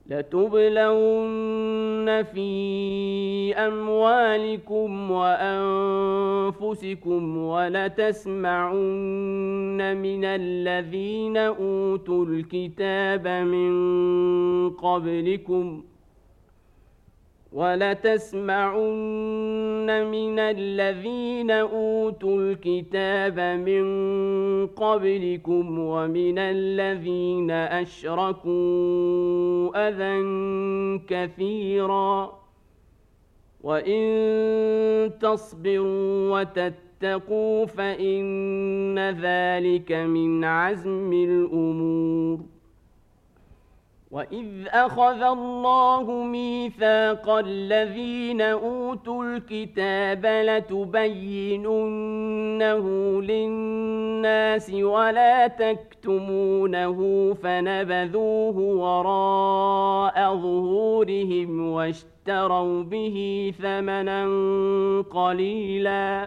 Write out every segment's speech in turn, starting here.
لتبلون في أموالكم وأنفسكم ولتسمعن من الذين أوتوا الكتاب من قبلكم ومن الذين أشركوا أذى كثيرا وإن تصبروا وتتقوا فإن ذلك من عزم الأمور. وإذ أخذ الله ميثاق الذين أوتوا الكتاب لتبيننه للناس ولا تكتمونه فنبذوه وراء ظهورهم واشتروا به ثمنا قليلا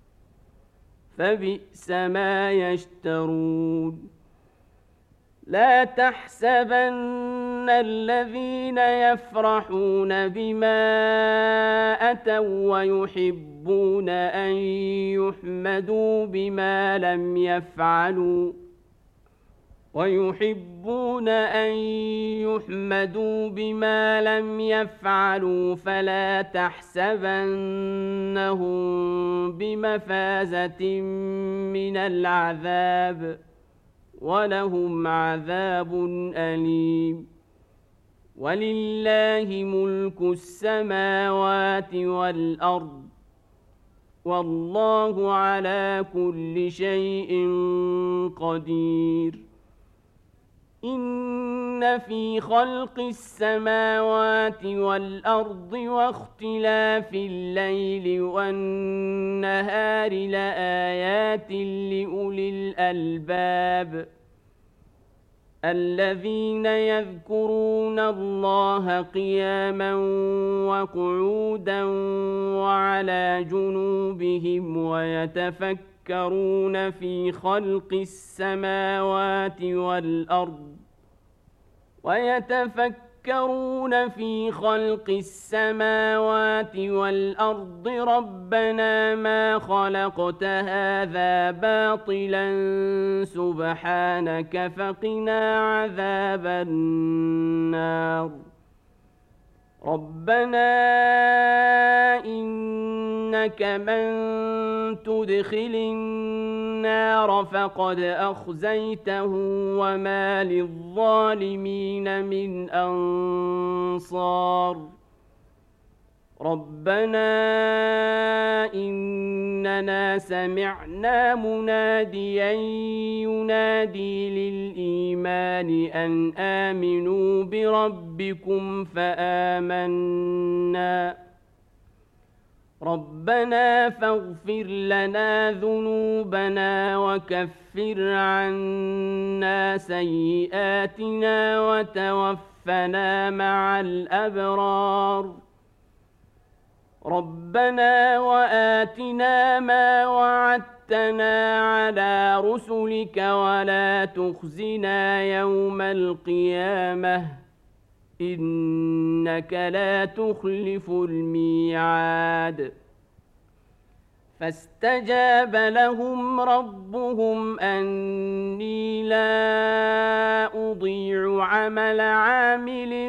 فبئس ما يشترون. لا تحسبن الذين يفرحون بما أتوا ويحبون أن يحمدوا بما لم يفعلوا فلا تحسبنهم بمفازة من العذاب ولهم عذاب أليم. ولله ملك السماوات والأرض والله على كل شيء قدير. إن في خلق السماوات والأرض واختلاف الليل والنهار لآيات لأولي الألباب الذين يذكرون الله قياما وقعودا وعلى جنوبهم ويتفكرون في خلق السماوات والأرض ربنا ما خلقت هذا باطلا سبحانك فقنا عذاب النار. ربنا إنك من تدخل النار فقد أخزيته وما للظالمين من أنصار. ربنا إننا سمعنا مناديا ينادي للإيمان أن آمنوا بربكم فآمنا. ربنا فاغفر لنا ذنوبنا وكفر عنا سيئاتنا وتوفنا مع الأبرار. ربنا وآتنا ما وعدتنا على رسلك ولا تخزنا يوم القيامة إنك لا تخلف الميعاد. فاستجاب لهم ربهم أني لا أضيع عمل عامل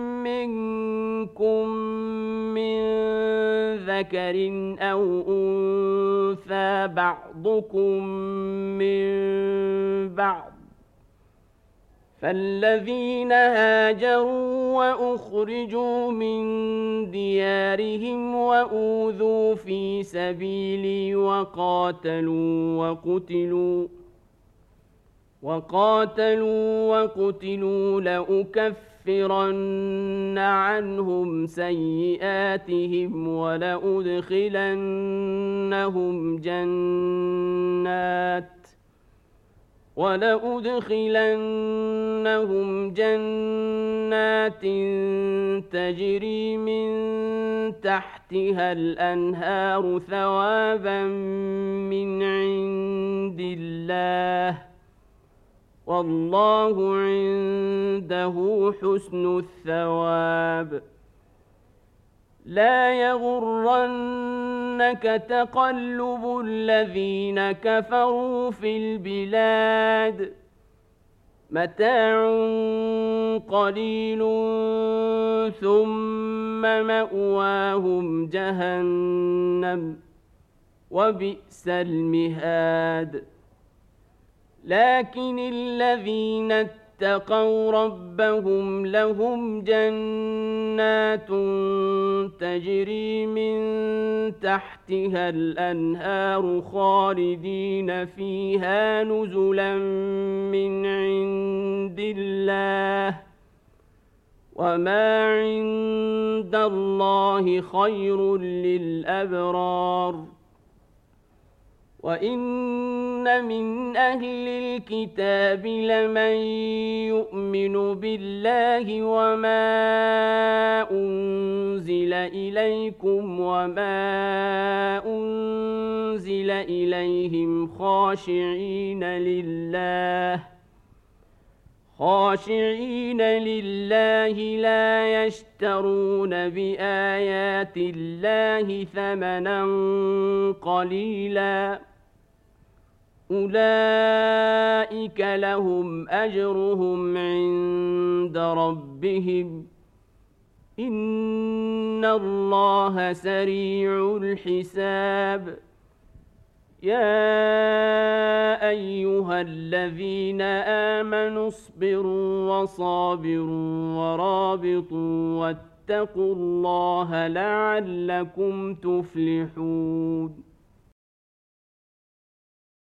منكم من ذكر أو أنثى بعضكم من بعض. فالذين هاجروا وأخرجوا من ديارهم وأوذوا في سبيلي وقاتلوا لأكفرن عنهم سيئاتهم ولأدخلنهم جنات تجري من تحتها الأنهار ثوابا من عند الله والله عنده حسن الثواب. لا يغرنك تقلب الذين كفروا في البلاد متاع قليل ثم مأواهم جهنم وبئس المهاد. لكن الذين اتقوا ربهم لهم جنات تجري من تحتها الأنهار خالدين فيها نزلا من عند الله وما عند الله خير للأبرار. وإن من أهل الكتاب لمن يؤمن بالله وما أنزل إليكم وما أنزل إليهم خاشعين لله لا يشترون بآيات الله ثمنا قليلا أولئك لهم أجرهم عند ربهم إن الله سريع الحساب. يا أيها الذين آمنوا اصبروا وصابروا ورابطوا واتقوا الله لعلكم تفلحون.